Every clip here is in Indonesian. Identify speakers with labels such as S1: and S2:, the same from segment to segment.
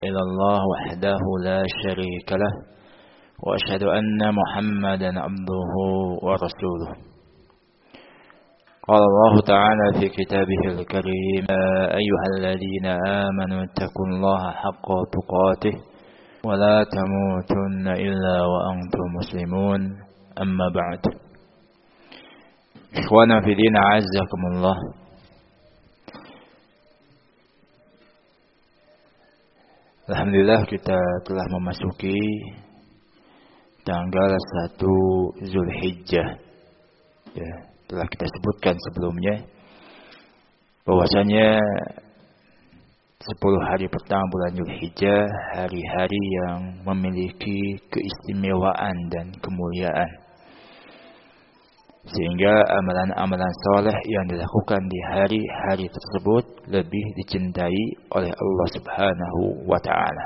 S1: إلى الله وحده لا شريك له وأشهد أن محمدا عبده ورسوله. قال الله تعالى في كتابه الكريم: يا أيها الذين آمنوا اتقوا الله حق تقاته ولا تموتن إلا وأنتم مسلمون. أما بعد. إخوانا في دين أعزكم الله. Alhamdulillah kita telah memasuki tanggal 1 Zulhijjah. Ya, telah kita sebutkan sebelumnya bahwasanya 10 hari pertama bulan Zulhijjah hari-hari yang memiliki keistimewaan dan kemuliaan. Sehingga amalan-amalan soleh yang dilakukan di hari-hari tersebut lebih dicintai oleh Allah Subhanahu wa Ta'ala.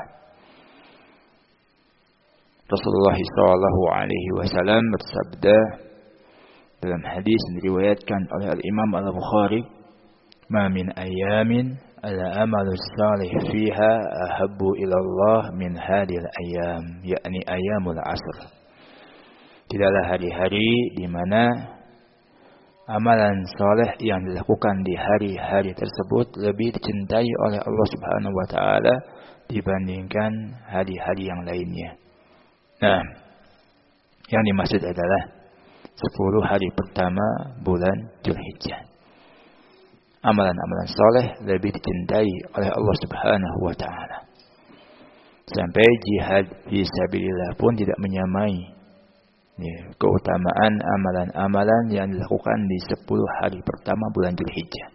S1: Rasulullah SAW bersabda dalam hadis yang diriwayatkan oleh Al-Imam Al-Bukhari, "Ma min ayamin al-amalu salih fiha ahabbu ila Allah min hadhil ayam", yakni ayamul asr. Tidaklah hari-hari di mana amalan soleh yang dilakukan di hari-hari tersebut lebih dicintai oleh Allah Subhanahu wa Ta'ala dibandingkan hari-hari yang lainnya. Nah, yang dimaksud adalah 10 hari pertama bulan Zulhijjah. Amalan-amalan soleh lebih dicintai oleh Allah Subhanahu wa Ta'ala. Sampai jihad fisabilillah pun tidak menyamai keutamaan amalan-amalan yang dilakukan di 10 hari pertama bulan Zulhijjah.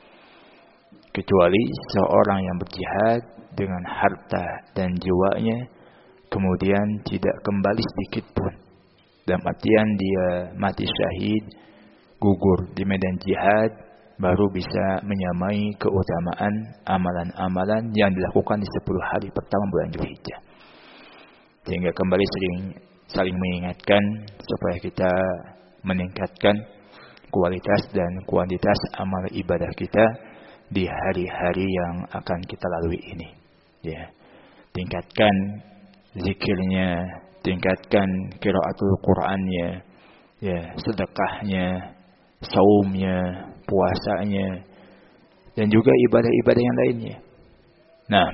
S1: Kecuali seorang yang berjihad dengan harta dan jiwanya kemudian tidak kembali sedikit pun, dalam artian dia mati syahid, gugur di medan jihad, baru bisa menyamai keutamaan amalan-amalan yang dilakukan di 10 hari pertama bulan Zulhijjah. Sehingga kembali saling mengingatkan supaya kita meningkatkan kualitas dan kuantitas amal ibadah kita di hari-hari yang akan kita lalui ini. Ya, tingkatkan zikirnya, tingkatkan qiraatul Qur'annya, ya, sedekahnya, saumnya, puasanya, dan juga ibadah-ibadah yang lainnya. Nah,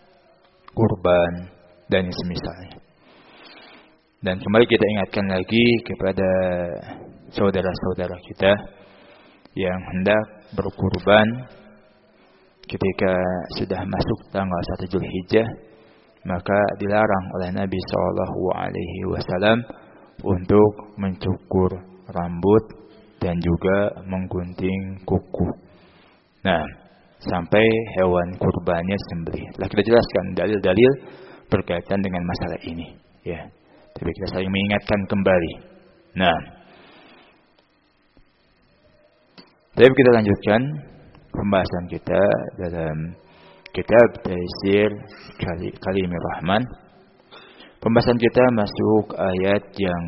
S1: kurban dan semisalnya. Dan kembali kita ingatkan lagi kepada saudara-saudara kita yang hendak berkurban ketika sudah masuk tanggal 1 Zulhijjah, maka dilarang oleh Nabi SAW untuk mencukur rambut dan juga menggunting kuku. Nah, sampai hewan kurbannya sembelih. Telah kita jelaskan dalil-dalil berkaitan dengan masalah ini, ya. Tapi kita saling mengingatkan kembali. Nah, tapi kita lanjutkan pembahasan kita dalam kitab Taisir Kalimir Rahman. Pembahasan kita masuk ayat yang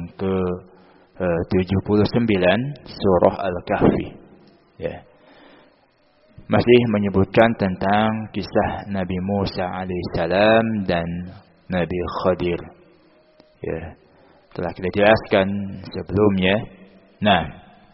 S1: ke-79 surah Al-Kahfi. Ya. Masih menyebutkan tentang kisah Nabi Musa alaihissalam dan Nabi Khadir. Ya, telah kita jelaskan sebelumnya. Nah,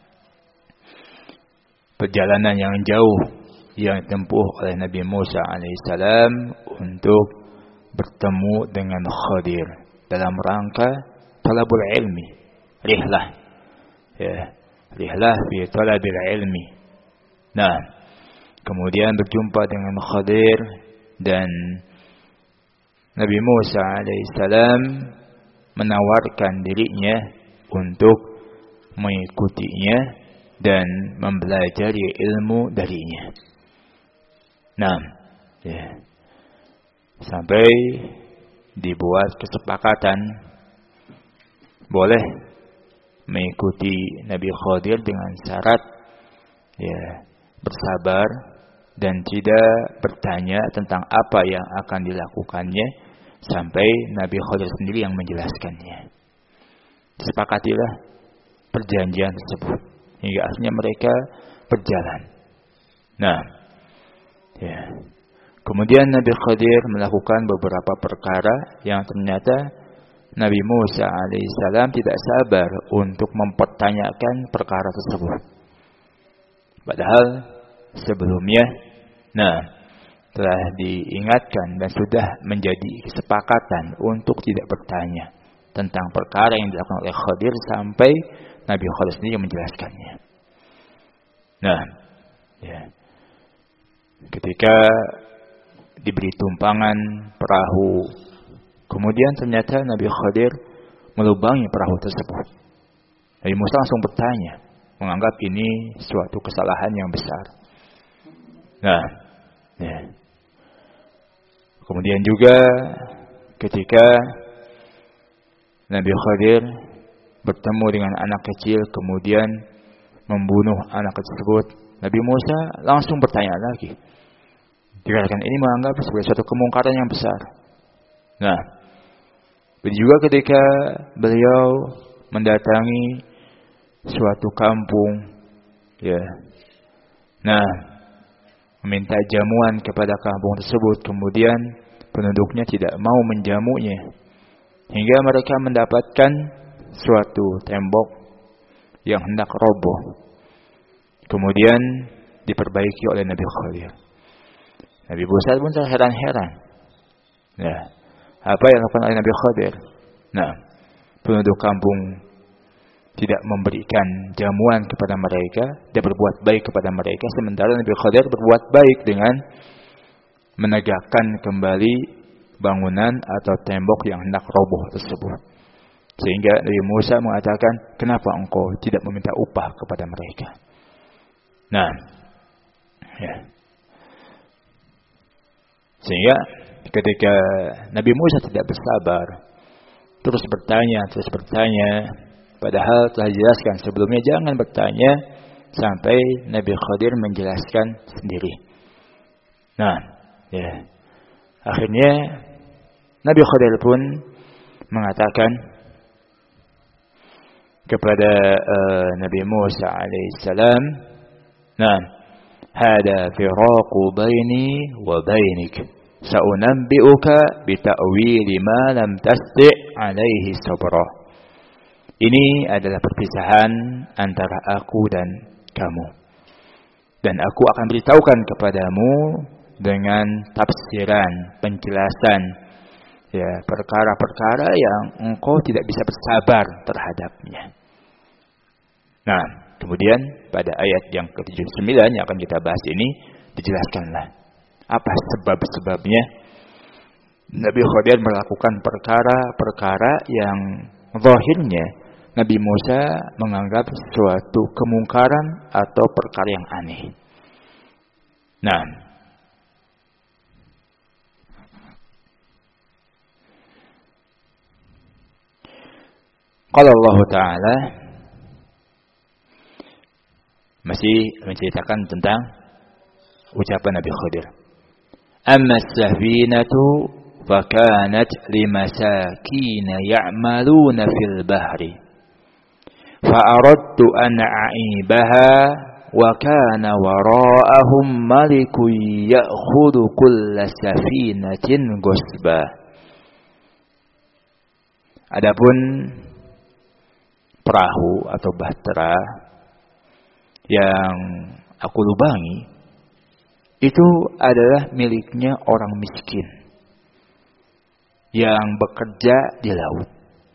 S1: perjalanan yang jauh yang ditempuh oleh Nabi Musa alaihissalam untuk bertemu dengan Khadir dalam rangka talabul ilmi, rihlah. Ya, rihlah fi talabil ilmi. Nah, kemudian berjumpa dengan Khadir dan Nabi Musa alaihissalam menawarkan dirinya untuk mengikutinya dan mempelajari ilmu darinya. Nah, ya, sampai dibuat kesepakatan boleh mengikuti Nabi Khadir dengan syarat, ya, bersabar dan tidak bertanya tentang apa yang akan dilakukannya sampai Nabi Khadir sendiri yang menjelaskannya. Disepakatilah perjanjian tersebut hingga akhirnya mereka berjalan. Nah, ya, Kemudian Nabi Khadir melakukan beberapa perkara yang ternyata Nabi Musa alaihissalam tidak sabar untuk mempertanyakan perkara tersebut. Padahal sebelumnya, telah diingatkan dan sudah menjadi kesepakatan untuk tidak bertanya tentang perkara yang dilakukan oleh Khadir sampai Nabi Khadir sendiri menjelaskannya. Ketika diberi tumpangan perahu, kemudian ternyata Nabi Khadir melubangi perahu tersebut. Nabi Musa langsung bertanya, menganggap ini suatu kesalahan yang besar. Kemudian juga ketika Nabi Khadir bertemu dengan anak kecil kemudian membunuh anak tersebut, Nabi Musa langsung bertanya lagi. Dikarenakan ini menganggap sebagai suatu kemungkaran yang besar. Begitu juga ketika beliau mendatangi suatu kampung, meminta jamuan kepada kampung tersebut, kemudian penduduknya tidak mau menjamunya, hingga mereka mendapatkan suatu tembok yang hendak roboh, kemudian diperbaiki oleh Nabi Khadir. Nabi Musa pun terheran-heran. Apa yang dilakukan oleh Nabi Khadir? Penduduk kampung tidak memberikan jamuan kepada mereka, dia berbuat baik kepada mereka, sementara Nabi Khadir berbuat baik dengan menegakkan kembali bangunan atau tembok yang hendak roboh tersebut. Sehingga Nabi Musa mengatakan, kenapa engkau tidak meminta upah kepada mereka? Sehingga ketika Nabi Musa tidak bersabar, terus bertanya, padahal telah dijelaskan sebelumnya jangan bertanya sampai Nabi Khadir menjelaskan sendiri. Akhirnya Nabi Khadir pun mengatakan kepada Nabi Musa alaihissalam, hada firaqu baini wa bainik, sa'unabbi'uka bita'wili ma lam tasdi' alaihi sabra. Ini adalah perpisahan antara aku dan kamu, dan aku akan beritahukan kepadamu dengan tafsiran, penjelasan perkara-perkara yang engkau tidak bisa bersabar terhadapnya. Kemudian pada ayat yang ke-79 yang akan kita bahas ini dijelaskanlah apa sebab-sebabnya Nabi Khadir melakukan perkara-perkara yang zahirnya Nabi Musa menganggap suatu kemungkaran atau perkara yang aneh. Qala Allah Ta'ala masih menceritakan tentang ucapan Nabi Khadir. Amma as-safinatu fakanat limasakin ya'maluna fil bahri fa'aradtu an a'ibaha wa kana wara'ahum malikun ya'khudhu kulla safinatin ghasba. Adapun perahu atau bahtera yang aku lubangi itu adalah miliknya orang miskin yang bekerja di laut.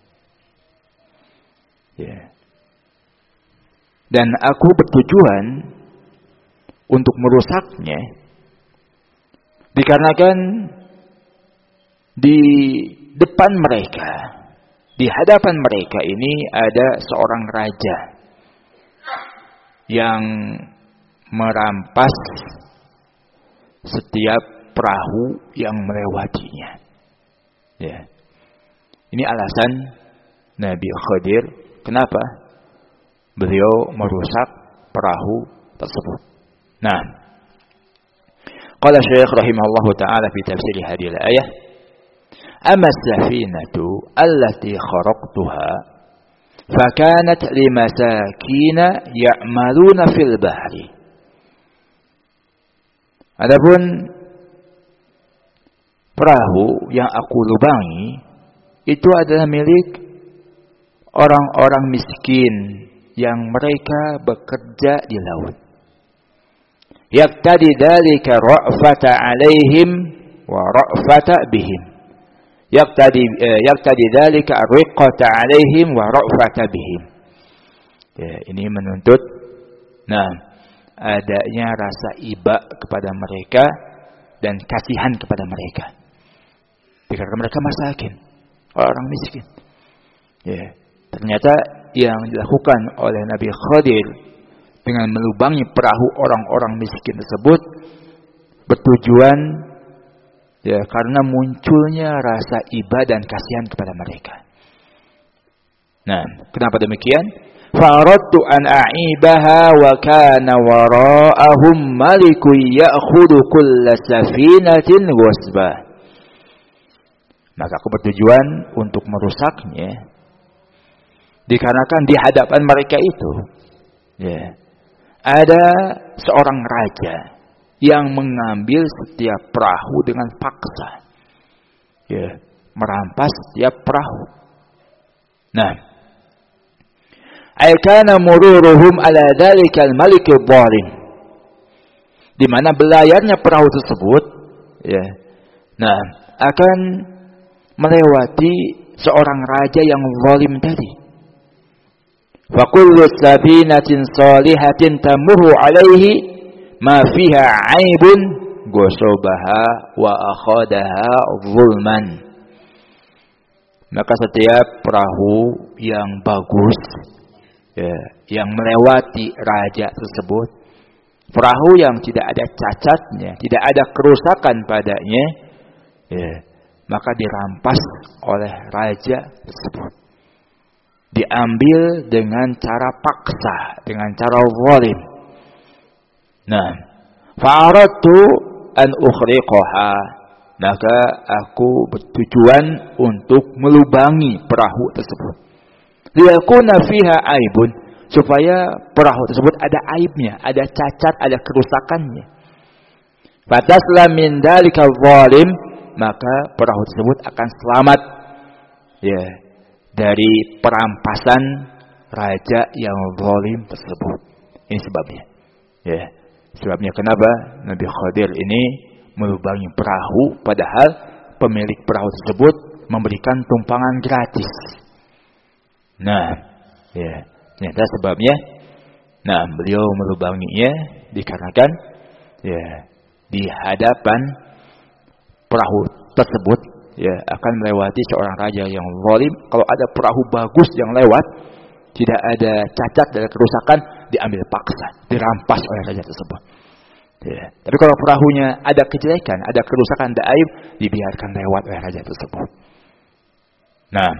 S1: Dan aku bertujuan untuk merusaknya dikarenakan di depan mereka, di hadapan mereka ini ada seorang raja yang merampas setiap perahu yang melewatinya. Ini alasan Nabi Khadir kenapa beliau merusak perahu tersebut. Qala Syekh rahimahullahu taala fi tafsir hadhihi al-ayah, amma as-safinatu allati kharaqtuha fakanat limasakin ya'maluna fil bahri. Adapun perahu yang aku lubangi itu adalah milik orang-orang miskin yang mereka bekerja di laut. Yaqtadi dzalika ra'fata 'alaihim wa ra'fata bihim. Yaqtadi dzalika riqata 'alaihim wa ra'fata bihim. Ya, ini menuntut adanya rasa iba kepada mereka dan kasihan kepada mereka. Karena mereka masakin, orang miskin. Ya, ternyata yang dilakukan oleh Nabi Khadir dengan melubangi perahu orang-orang miskin tersebut bertujuan karena munculnya rasa iba dan kasihan kepada mereka. Nah, kenapa demikian? Faradtu an a'ibaha wa kana wara'ahum malikun ya'khudhu kulla safinatin wasbah. Maka aku bertujuan untuk merusaknya dikarenakan di hadapan mereka itu ada seorang raja yang mengambil setiap perahu dengan paksa, merampas setiap perahu. Nah, aikana mururuhum ala dzalikal malik adh-dhalim, di mana belayarnya perahu tersebut akan melewati seorang raja yang zalim tadi. Fa kullu safinatin salihatin tamurru alaihi ma fiha 'aibun gosobaha wa akhadaha zulman. Maka setiap perahu yang bagus yang melewati raja tersebut, perahu yang tidak ada cacatnya, tidak ada kerusakan padanya, maka dirampas oleh raja tersebut. Diambil dengan cara paksa, dengan cara zalim. Nah, fa'aradtu an ukhriqaha, maka aku bertujuan untuk melubangi perahu tersebut. Liyakuna fiha aibun, supaya perahu tersebut ada aibnya, ada cacat, ada kerusakannya. Fataslam min dzalika zalim, maka perahu tersebut akan selamat dari perampasan raja yang zalim tersebut. Ini sebabnya. Sebabnya kenapa Nabi Khadir ini melubangi perahu padahal pemilik perahu tersebut memberikan tumpangan gratis. Nah, ternyata sebabnya beliau melubanginya dikarenakan di hadapan perahu tersebut akan melewati seorang raja yang zalim. Kalau ada perahu bagus yang lewat, tidak ada cacat, tidak ada kerusakan, diambil paksa, dirampas oleh raja tersebut. Tapi kalau perahunya ada kejelekan, ada kerusakan, ada aib, dibiarkan lewat oleh raja tersebut. Nah,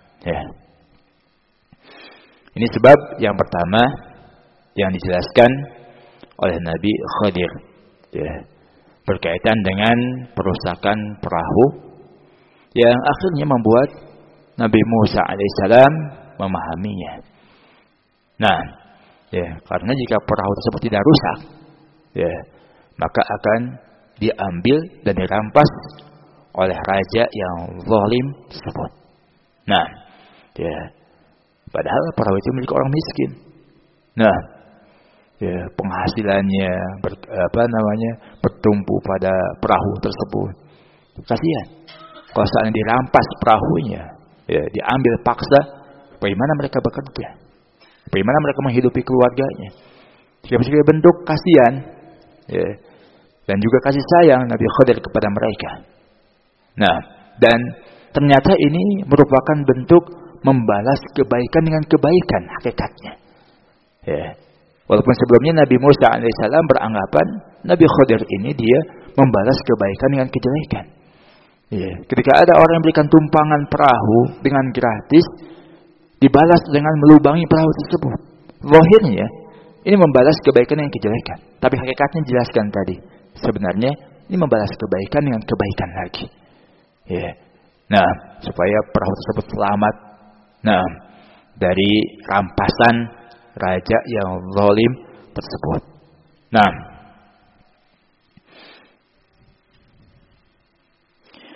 S1: ini sebab yang pertama yang dijelaskan oleh Nabi Khadir berkaitan dengan perusakan perahu yang akhirnya membuat Nabi Musa alaihissalam memahaminya. Nah, karena jika perahu tersebut tidak rusak, maka akan diambil dan dirampas oleh raja yang zalim tersebut. Nah, padahal perahu itu milik orang miskin. Nah, penghasilannya bertumpu pada perahu tersebut. Kasihan. Kalau seandainya dirampas perahunya, diambil paksa, bagaimana mereka bekerja? Bagaimana mereka menghidupi keluarganya? Sebagai bentuk kasihan dan juga kasih sayang Nabi Khadir kepada mereka. Nah, dan ternyata ini merupakan bentuk membalas kebaikan dengan kebaikan hakikatnya. Walaupun sebelumnya Nabi Musa alaihissalam beranggapan Nabi Khadir ini dia membalas kebaikan dengan kejelekan. Ketika ada orang yang berikan tumpangan perahu dengan gratis, dibalas dengan melubangi perahu tersebut. Zahirnya ini membalas kebaikan dengan kejelekan, tapi hakikatnya jelaskan tadi. Sebenarnya ini membalas kebaikan dengan kebaikan lagi. Nah, supaya perahu tersebut selamat dari rampasan raja yang zalim tersebut. Nah,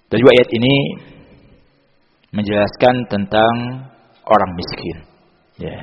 S1: Dan juga ayat ini menjelaskan tentang orang miskin. Ya.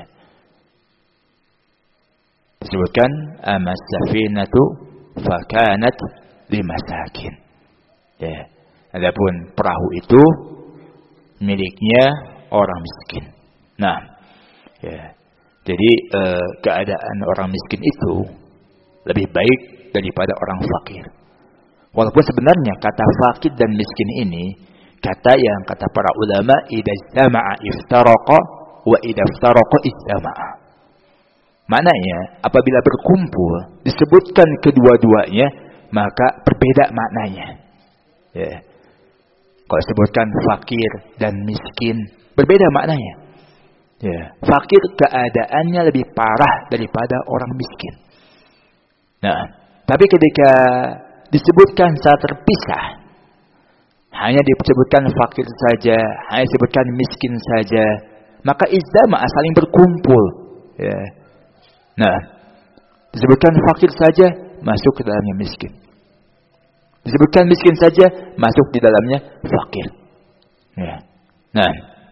S1: Disebutkan amas safinatu fakanat limasakin. Ya. Adapun perahu itu miliknya orang miskin. Nah, ya. Jadi keadaan orang miskin itu lebih baik daripada orang fakir. Walaupun sebenarnya kata fakir dan miskin ini kata yang kata para ulama idza ijtama'a iftaraqa wa idza iftaraqa ijtama'a. Maknanya apabila berkumpul disebutkan kedua-duanya maka berbeda maknanya. Ya. Kalau disebutkan fakir dan miskin berbeda maknanya. Ya, fakir keadaannya lebih parah daripada orang miskin. Nah, tapi ketika disebutkan secara terpisah, hanya disebutkan fakir saja, hanya disebutkan miskin saja, maka ijtama' saling berkumpul. Ya. Nah, disebutkan fakir saja masuk ke dalamnya miskin. Disebutkan miskin saja masuk di dalamnya fakir. Ya. Nah,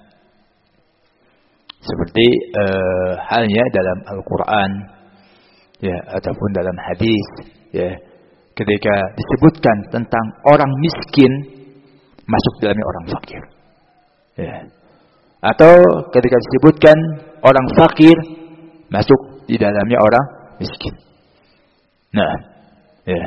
S1: seperti halnya dalam Al-Quran, ya, ataupun dalam hadis, ya, ketika disebutkan tentang orang miskin masuk dalamnya orang fakir, ya, atau ketika disebutkan orang fakir masuk di dalamnya orang miskin. Nah, ya.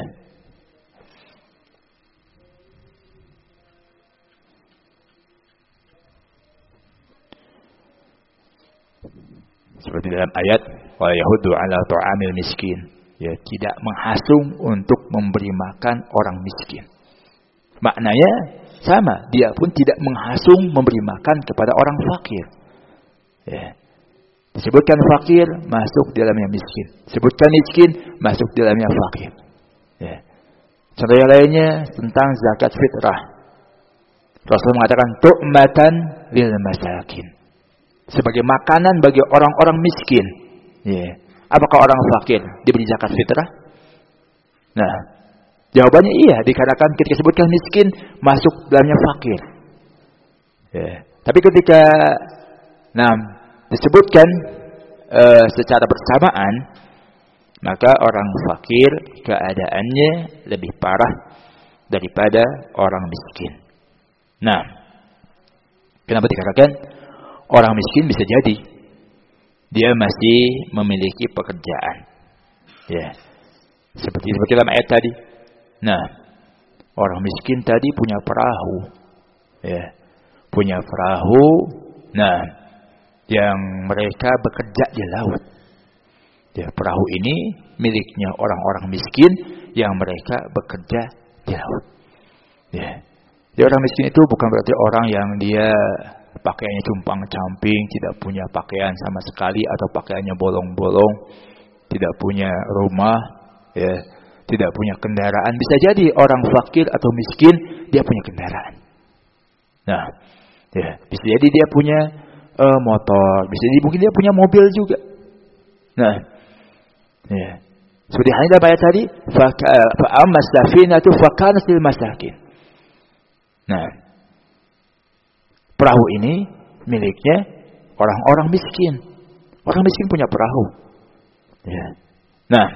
S1: Seperti dalam ayat wa yahudu ala ta'amil miskin, ya, tidak menghasung untuk memberi makan orang miskin. Maknanya sama, dia pun tidak menghasung memberi makan kepada orang fakir. Ya. Disebutkan fakir masuk di dalamnya miskin, disebutkan miskin masuk di dalamnya fakir. Ya. Contoh yang lainnya tentang zakat fitrah. Rasul mengatakan tu'matan lil masakin, sebagai makanan bagi orang-orang miskin. Yeah. Apakah orang fakir diberi zakat fitrah? Nah, jawabannya iya, dikarenakan ketika disebutkan miskin masuk dalamnya fakir. Yeah. Tapi ketika disebutkan secara bersamaan, maka orang fakir keadaannya lebih parah daripada orang miskin. Nah, kenapa dikatakan orang miskin? Bisa jadi dia masih memiliki pekerjaan, ya, seperti dalam ayat tadi. Nah, orang miskin tadi punya perahu, ya, punya perahu. Nah, yang mereka bekerja di laut. Ya, perahu ini miliknya orang-orang miskin yang mereka bekerja di laut. Ya, jadi orang miskin itu bukan berarti orang yang dia pakaiannya compang-camping, tidak punya pakaian sama sekali, atau pakaiannya bolong-bolong, tidak punya rumah, ya, tidak punya kendaraan. Bisa jadi orang fakir atau miskin dia punya kendaraan. Nah, ya, bisa jadi dia punya motor, bisa jadi mungkin dia punya mobil juga. Nah, ya, seperti halnya dalam ayat tadi, fa'ammas safinatu fakanat lil masakin. Nah, perahu ini miliknya orang-orang miskin. Orang miskin punya perahu. Ya. Nah,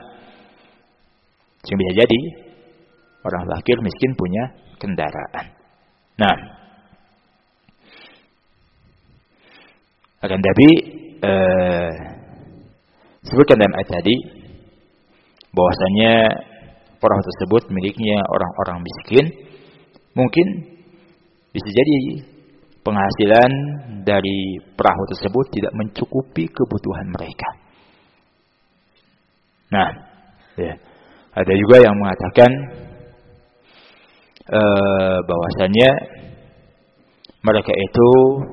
S1: yang bisa jadi orang fakir miskin punya kendaraan. Nah, akan tapi sebutkan dalam ayat tadi bahwasanya perahu tersebut miliknya orang-orang miskin. Mungkin bisa jadi penghasilan dari perahu tersebut tidak mencukupi kebutuhan mereka. Nah, ya, ada juga yang mengatakan bahwasanya mereka itu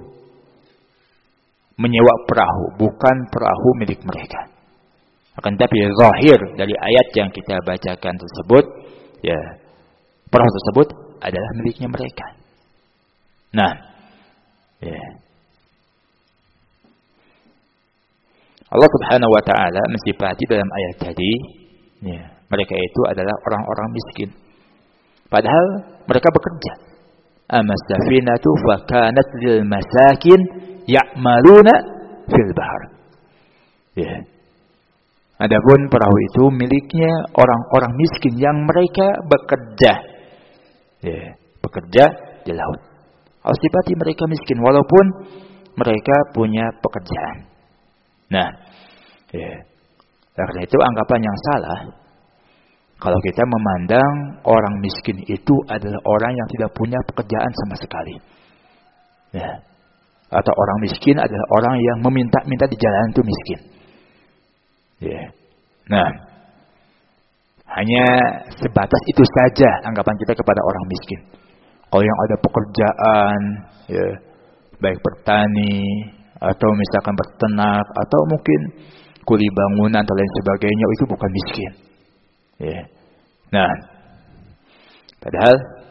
S1: menyewa perahu, bukan perahu milik mereka. Akan tapi zahir dari ayat yang kita bacakan tersebut, ya, perahu tersebut adalah miliknya mereka. Nah, ya, Allah Subhanahu wa taala mensifati dalam ayat tadi, ya, mereka itu adalah orang-orang miskin. Padahal mereka bekerja. Amas safinatu fakanat lil masakin ya'maluna fil bahr. Ya. Adapun perahu itu miliknya orang-orang miskin yang mereka bekerja. Ya, bekerja di laut. Harus dipati mereka miskin walaupun mereka punya pekerjaan. Nah, ya. Karena itu anggapan yang salah kalau kita memandang orang miskin itu adalah orang yang tidak punya pekerjaan sama sekali. Ya. Atau orang miskin adalah orang yang meminta-minta di jalan itu miskin. Ya. Nah, hanya sebatas itu saja anggapan kita kepada orang miskin. Kalau yang ada pekerjaan, ya, baik bertani atau misalkan berternak atau mungkin kuli bangunan atau lain sebagainya, itu bukan miskin. Ya. Nah, padahal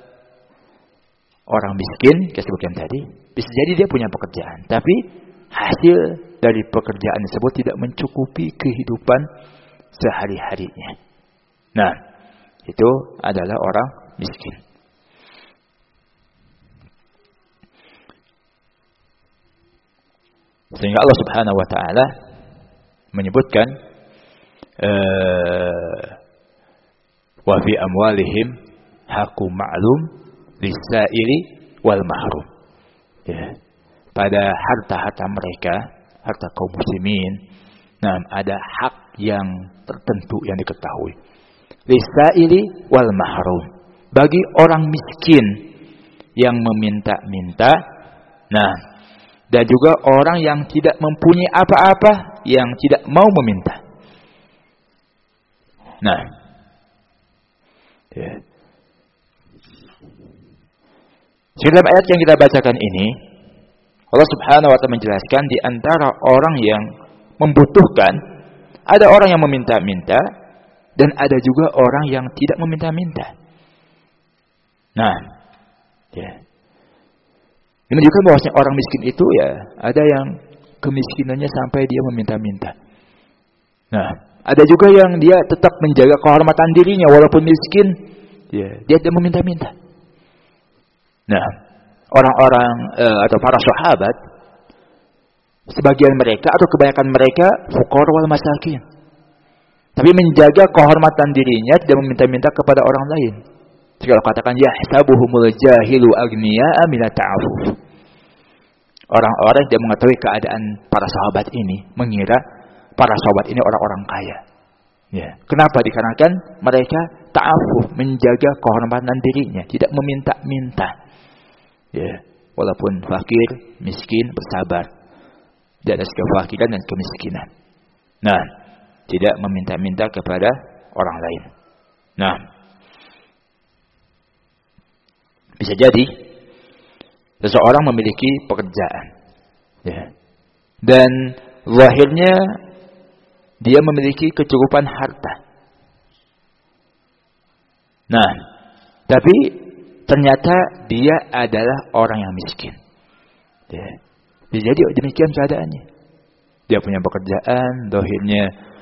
S1: orang miskin, kayak sebutkan tadi, bisa jadi dia punya pekerjaan, tapi hasil dari pekerjaan tersebut tidak mencukupi kehidupan sehari-harinya. Nah, itu adalah orang miskin. Sehingga Allah Subhanahu wa taala menyebutkan wa fi amwalihim haqqun ma'lum lis-sa'ili wal mahrum. Ya. Pada harta-harta mereka, harta kaum muslimin, nah ada hak yang tertentu yang diketahui. Lis-sa'ili wal mahrum. Bagi orang miskin yang meminta-minta, nah, dan juga orang yang tidak mempunyai apa-apa, yang tidak mau meminta. Nah, ya. Dalam ayat yang kita bacakan ini, Allah Subhanahu wa taala menjelaskan di antara orang yang membutuhkan, ada orang yang meminta-minta dan ada juga orang yang tidak meminta-minta. Nah, ya. Ini menunjukkan bahwasanya orang miskin itu ya ada yang kemiskinannya sampai dia meminta-minta. Nah, ada juga yang dia tetap menjaga kehormatan dirinya walaupun miskin, ya, dia tidak meminta-minta. Nah, orang-orang atau para sahabat, sebagian mereka atau kebanyakan mereka fuqara wal masakin, tapi menjaga kehormatan dirinya, tidak meminta-minta kepada orang lain. Jika katakan yahsabuhumul jahilu agniya'a mina ta'afuf. Orang-orang yang mengetahui keadaan para sahabat ini mengira para sahabat ini orang-orang kaya. Ya. Kenapa? Dikarenakan mereka ta'afuf, menjaga kehormatan dirinya, tidak meminta-minta. Ya, walaupun fakir, miskin, bersabar di atas kefakiran dan kemiskinan. Nah, tidak meminta-minta kepada orang lain. Nah, bisa jadi seseorang memiliki pekerjaan, ya, dan zahirnya dia memiliki kecukupan harta. Nah, tapi ternyata dia adalah orang yang miskin. Ya. Jadi demikian keadaannya. Dia punya pekerjaan, zahirnya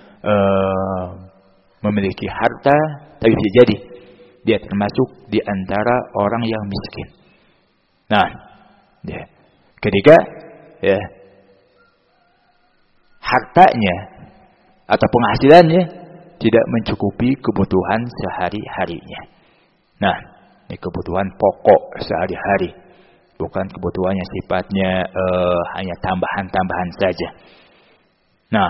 S1: memiliki harta, tapi bisa jadi dia termasuk di antara orang yang miskin. Nah, ya, ketika ya, hartanya atau penghasilannya tidak mencukupi kebutuhan sehari-harinya. Nah, ini kebutuhan pokok sehari-hari, bukan kebutuhan yang sifatnya hanya tambahan-tambahan saja. Nah,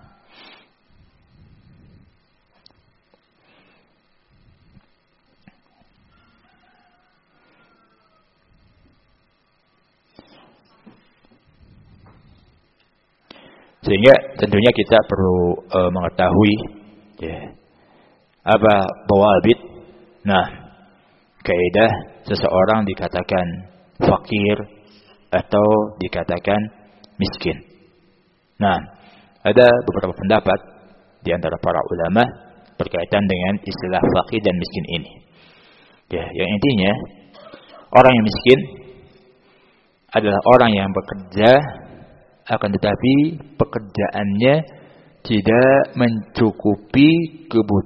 S1: sehingga tentunya kita perlu mengetahui ya, apa bawabit. Nah, kaidah seseorang dikatakan fakir atau dikatakan miskin. Nah, ada beberapa pendapat di antara para ulama berkaitan dengan istilah fakir dan miskin ini. Ya, yang intinya orang yang miskin adalah orang yang bekerja, akan tetapi pekerjaannya tidak mencukupi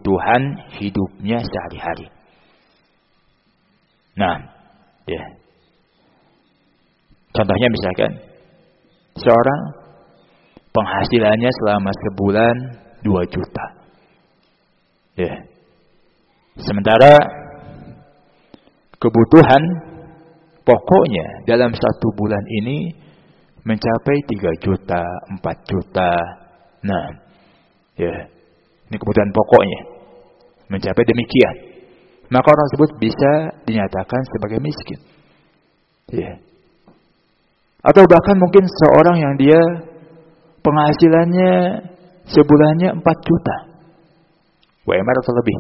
S1: kebutuhan hidupnya sehari-hari. Nah, ya, Contohnya misalkan seorang penghasilannya selama sebulan 2 juta. Ya. Sementara kebutuhan pokoknya dalam 1 bulan ini mencapai 3 juta, 4 juta. Nah, ya. Ini kebutuhan pokoknya. Mencapai demikian. Maka orang tersebut bisa dinyatakan sebagai miskin. Ya. Atau bahkan mungkin seorang yang dia penghasilannya sebulannya 4 juta. UMR atau lebih?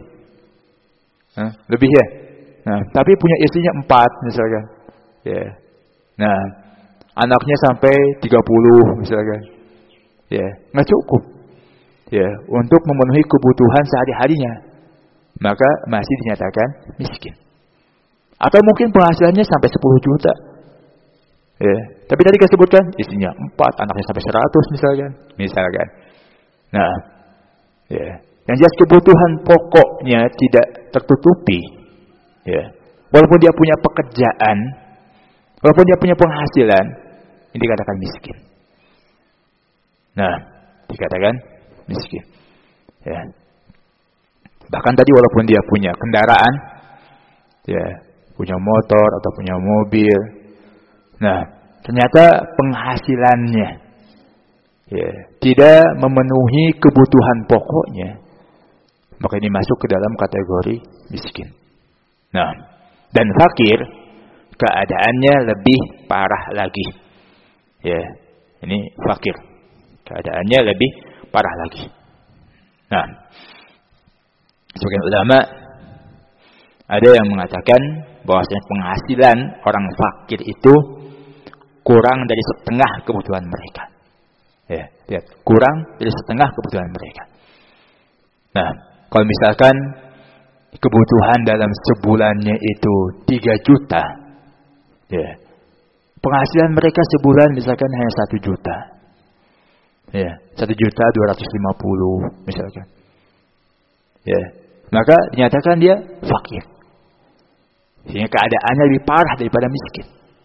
S1: Lebih ya? Nah, tapi punya istrinya 4 misalkan. Ya. Nah, anaknya sampai 30 misalkan. Ya, nggak cukup. Ya, untuk memenuhi kebutuhan sehari-harinya. Maka masih dinyatakan miskin. Atau mungkin penghasilannya sampai 10 juta. Ya, tapi tadi disebutkan istrinya 4, anaknya sampai 100 misalkan. Nah, ya, yang jelas kebutuhan pokoknya tidak tertutupi. Ya, walaupun dia punya pekerjaan, walaupun dia punya penghasilan, ini dikatakan miskin. Nah, dikatakan miskin. Ya. Bahkan tadi walaupun dia punya kendaraan, ya, punya motor atau punya mobil, nah, ternyata penghasilannya ya, tidak memenuhi kebutuhan pokoknya, maka ini masuk ke dalam kategori miskin. Nah, dan fakir keadaannya lebih parah lagi. Ya, ini fakir keadaannya lebih parah lagi. Nah, sebagian ulama ada yang mengatakan bahwasanya penghasilan orang fakir itu kurang dari setengah kebutuhan mereka. Ya, lihat, kurang dari setengah kebutuhan mereka. Nah, kalau misalkan kebutuhan dalam sebulannya itu 3 juta, ya, penghasilan mereka sebulan misalkan hanya 1 juta. Ya, 1.250.000 misalkan. Ya, maka dinyatakan dia fakir. Sehingga keadaannya lebih parah daripada miskin.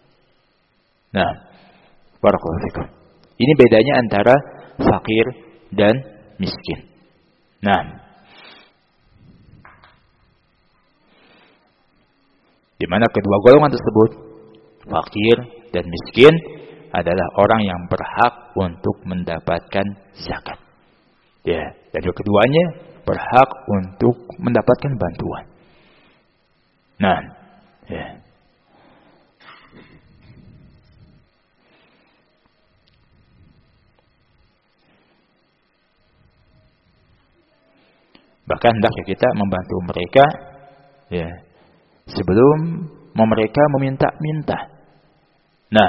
S1: Nah, barakallahu fikum. Ini bedanya antara fakir dan miskin. Nah, di mana kedua golongan tersebut, fakir dan miskin, adalah orang yang berhak untuk mendapatkan zakat. Ya, dan yang keduanya berhak untuk mendapatkan bantuan. Nah, ya. Bahkan hendaknya kita membantu mereka, ya, sebelum mereka meminta-minta. Nah,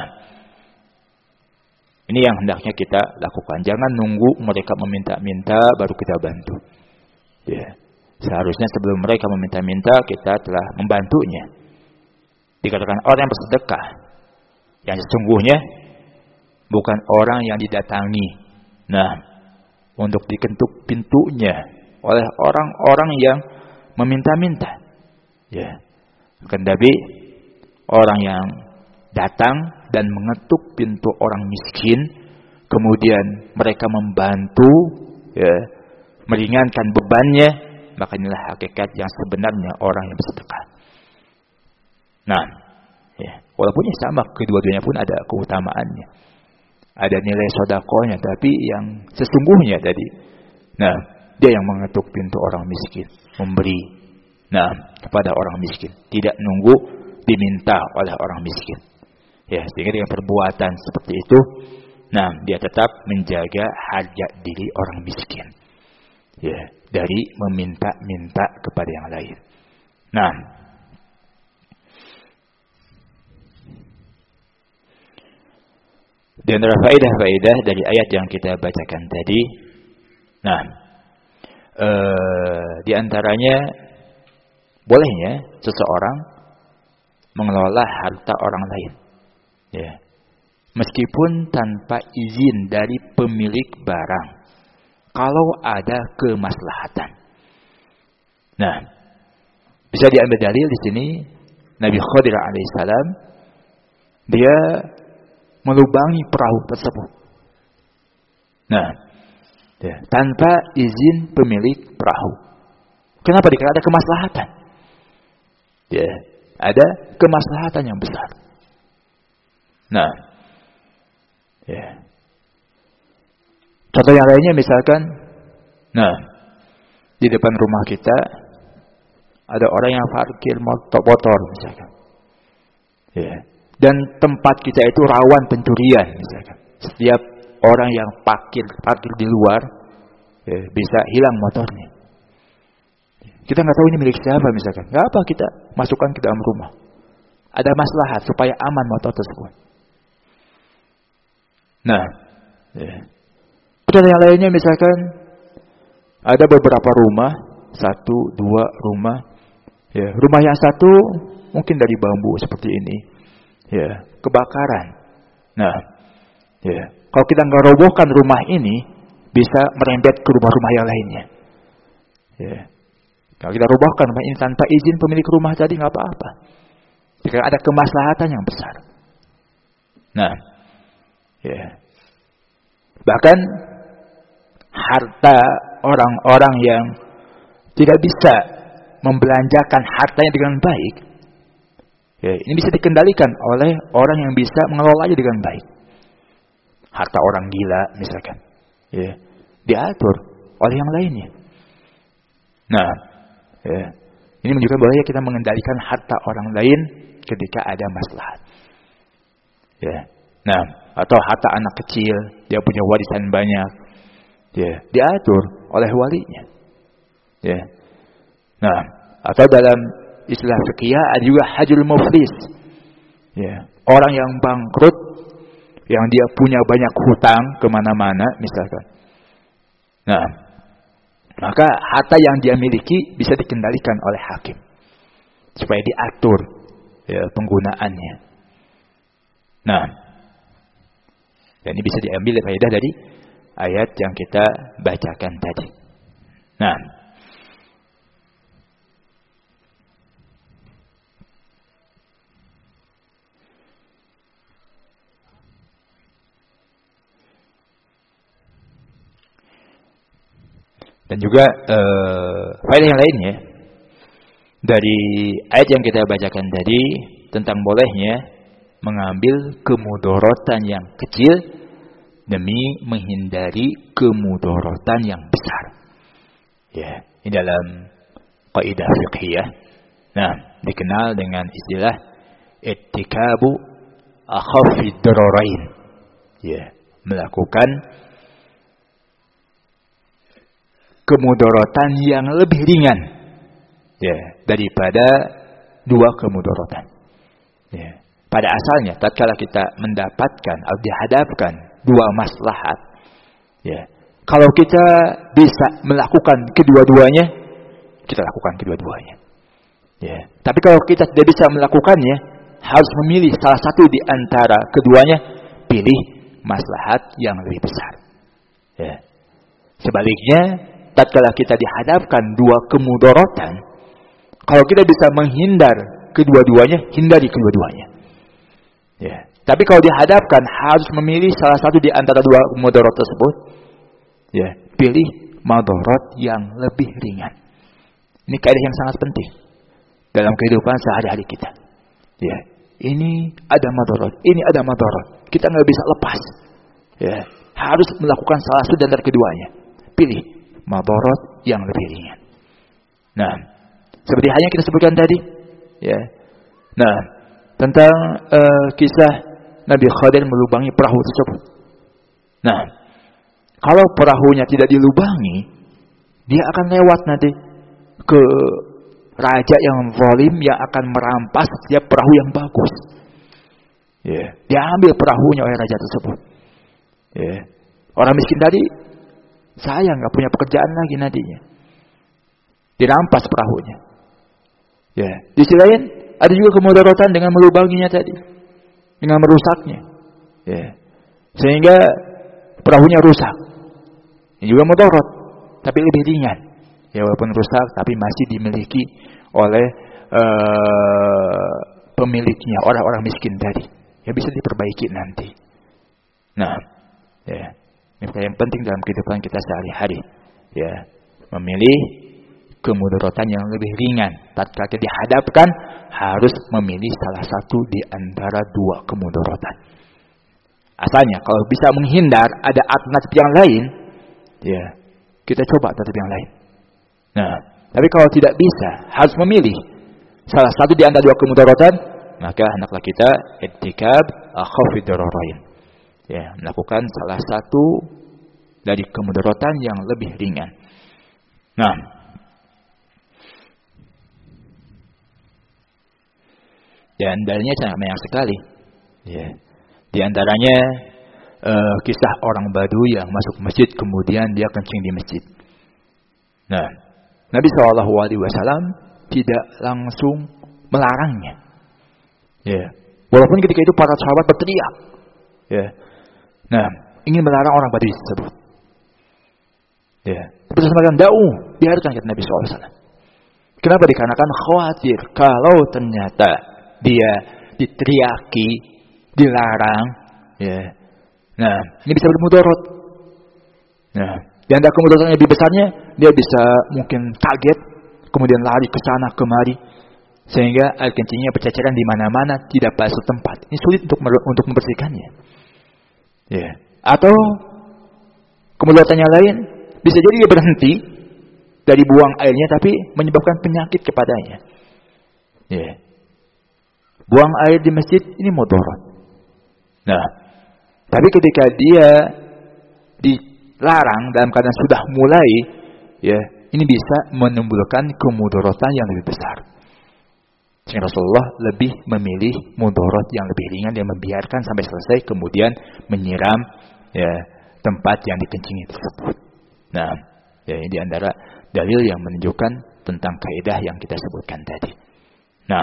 S1: ini yang hendaknya kita lakukan. Jangan nunggu mereka meminta-minta baru kita bantu. Ya, seharusnya sebelum mereka meminta-minta kita telah membantunya. Dikatakan orang yang bersedekah, yang sesungguhnya bukan orang yang didatangi. Nah, untuk diketuk pintunya oleh orang-orang yang meminta-minta. Ya, tapi orang yang datang dan mengetuk pintu orang miskin, kemudian mereka membantu, ya, meringankan bebannya, maka inilah hakikat yang sebenarnya orang yang bersedekah. Nah, ya, walaupun sama, kedua-duanya pun ada keutamaannya, ada nilai sedekahnya, tapi yang sesungguhnya tadi, nah, dia yang mengetuk pintu orang miskin, memberi, nah, kepada orang miskin, tidak nunggu diminta oleh orang miskin. Ya, sehingga dengan perbuatan seperti itu, nah, dia tetap menjaga harga diri orang miskin. Ya, dari meminta-minta kepada yang lain. Nah, di antara faedah-faedah dari ayat yang kita bacakan tadi, nah, di antaranya bolehnya seseorang mengelola harta orang lain. Ya. Meskipun tanpa izin dari pemilik barang, kalau ada kemaslahatan. Nah, bisa diambil dalil di sini Nabi Khadir alaihissalam, dia melubangi perahu tersebut. Nah, tanpa izin pemilik perahu. Kenapa? Dikarenakan ada kemaslahatan. Ada kemaslahatan yang besar. Nah, contoh yang lainnya misalkan, di depan rumah kita ada orang yang parkir motor misalkan. Dan tempat kita itu rawan pencurian misalkan. Setiap orang yang parkir di luar bisa hilang motornya. Kita nggak tahu ini milik siapa misalkan. Nggak apa, kita masukkan ke dalam rumah. Ada maslahat supaya aman motor tersebut. Nah, yang lainnya misalkan ada beberapa rumah, 1, 2 rumah. Rumah yang satu mungkin dari bambu seperti ini. Kebakaran. Nah, kalau kita nggak robohkan rumah ini, bisa merembet ke rumah-rumah yang lainnya. Kalau kita robohkan rumah ini tanpa izin pemilik rumah tadi, nggak apa-apa. Jika ada kemaslahatan yang besar. Nah, bahkan harta orang-orang yang tidak bisa membelanjakan hartanya dengan baik, ini bisa dikendalikan oleh orang yang bisa mengelolanya dengan baik. Harta orang gila misalkan, diatur oleh yang lainnya. Nah, ini menunjukkan bahwa kita mengendalikan harta orang lain ketika ada maslahat. Nah, atau harta anak kecil, dia punya warisan banyak, diatur oleh walinya. Nah, atau dalam istilah fikih ada juga hajjul muflis. Orang yang bangkrut, yang dia punya banyak hutang kemana-mana misalkan. Nah, maka harta yang dia miliki bisa dikendalikan oleh hakim supaya diatur penggunaannya. Nah, dan ini bisa diambil faedah dari ayat yang kita bacakan tadi. Nah, dan juga faedah yang lainnya dari ayat yang kita bacakan tadi tentang bolehnya mengambil kemudorotan yang kecil demi menghindari kemudorotan yang besar. Ini dalam kaidah fiqhiyah. Nah, dikenal dengan istilah ittikabu akhafid dararain. Melakukan kemudorotan yang lebih ringan daripada dua kemudorotan. Pada asalnya tatkala kita mendapatkan atau dihadapkan dua maslahat, kalau kita bisa melakukan kedua-duanya, kita lakukan kedua-duanya. Tapi kalau kita tidak bisa melakukannya, harus memilih salah satu di antara keduanya, pilih maslahat yang lebih besar. Sebaliknya, tatkala kita dihadapkan dua kemudorotan, kalau kita bisa menghindar kedua-duanya, hindari kedua-duanya. Tapi kalau dihadapkan harus memilih salah satu di antara dua mudarat tersebut, pilih mudarat yang lebih ringan. Ini kaidah yang sangat penting dalam kehidupan sehari-hari kita. Ini ada mudarat, ini ada mudarat. Kita nggak bisa lepas. Harus melakukan salah satu di antara keduanya. Pilih mudarat yang lebih ringan. Nah, seperti hanya kita sebutkan tadi, Nah, tentang kisah Nabi Khadir melubangi perahu tersebut. Nah, kalau perahunya tidak dilubangi, dia akan lewat nanti ke raja yang zalim yang akan merampas setiap perahu yang bagus. Dia ambil perahunya oleh raja tersebut. Orang miskin tadi sayang nggak punya pekerjaan lagi nantinya, dirampas perahunya. Di sisi lain ada juga kemudaratan dengan melubanginya tadi, dengan merusaknya, sehingga perahunya rusak. Ini juga mudarat, tapi lebih ringan. Walaupun rusak, tapi masih dimiliki oleh pemiliknya, orang-orang miskin tadi. Bisa diperbaiki nanti. Nah, ya, ini yang penting dalam kehidupan kita sehari-hari. Ya, memilih kemudaratan yang lebih ringan. Tatkala kita dihadapkan, harus memilih salah satu di antara dua kemudaratan. Asalnya, kalau bisa menghindar, ada alternatif yang lain, ya, kita coba alternatif yang lain. Nah, tapi kalau tidak bisa, harus memilih salah satu di antara dua kemudaratan, maka hendaklah kita irtikab akhafid dararain. Ya, melakukan salah satu dari kemudaratan yang lebih ringan. Nah, dan dalilnya sangat banyak sekali. Ya. Di antaranya kisah orang Badui yang masuk masjid kemudian dia kencing di masjid. Nah, Nabi SAW tidak langsung melarangnya. Ya. Walaupun ketika itu para sahabat berteriak. Ya. Nah, ingin melarang orang Badui tersebut. Ya. Tapi semacam biarkan kata Nabi SAW. Kenapa? Dikarenakan khawatir kalau ternyata dia diteriaki, dilarang, ya. Nah, ini bisa bermudarat. Nah, di antara kemudaratan yang lebih besarnya, dia bisa mungkin kaget, kemudian lari ke sana kemari, sehingga air kencingnya berceceran di mana-mana, tidak pada satu tempat. Ini sulit untuk membersihkannya. Ya. Atau kemudaratan yang lain, bisa jadi dia berhenti dari buang airnya, tapi menyebabkan penyakit kepadanya. Ya. Buang air di masjid ini mudarat. Nah, tapi ketika dia dilarang dalam keadaan sudah mulai, ya, ini bisa menimbulkan kemudaratan yang lebih besar. Sehingga Rasulullah lebih memilih mudarat yang lebih ringan, yang membiarkan sampai selesai, kemudian menyiram, ya, tempat yang dikencingi tersebut. Nah, ya, ini di antara dalil yang menunjukkan tentang kaidah yang kita sebutkan tadi. Nah,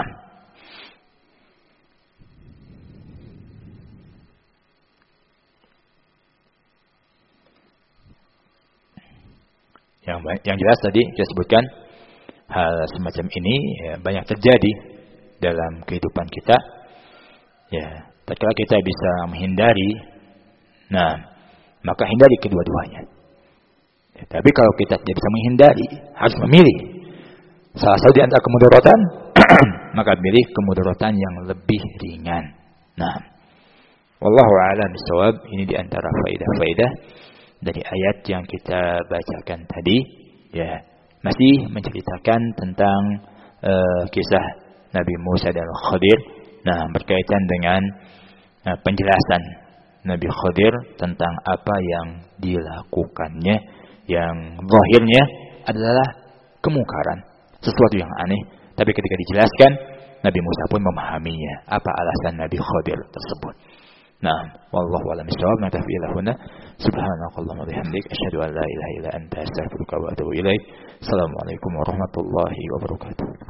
S1: yang jelas tadi saya sebutkan hal semacam ini ya, banyak terjadi dalam kehidupan kita. Ya, tatkala kita bisa menghindari, nah, maka hindari kedua-duanya. Ya, tapi kalau kita tidak bisa menghindari, harus memilih salah satu di antara kemudaratan, maka pilih kemudaratan yang lebih ringan. Nah, wallahu a'lam bishawab. Ini di antara faedah-faedah dari ayat yang kita bacakan tadi, ya, masih menceritakan tentang kisah Nabi Musa dan Khadir. Nah, berkaitan dengan penjelasan Nabi Khadir tentang apa yang dilakukannya, yang zahirnya adalah kemungkaran, sesuatu yang aneh. Tapi ketika dijelaskan, Nabi Musa pun memahaminya. Apa alasan Nabi Khadir tersebut? Nah, wallahu a'lam bishawab. Naktafi ila huna. Subhanakallahumma wa bihamdik asyhadu an la ilaha illa anta astaghfiruka wa atubu ilaik. Assalamualaikum warahmatullahi wabarakatuh.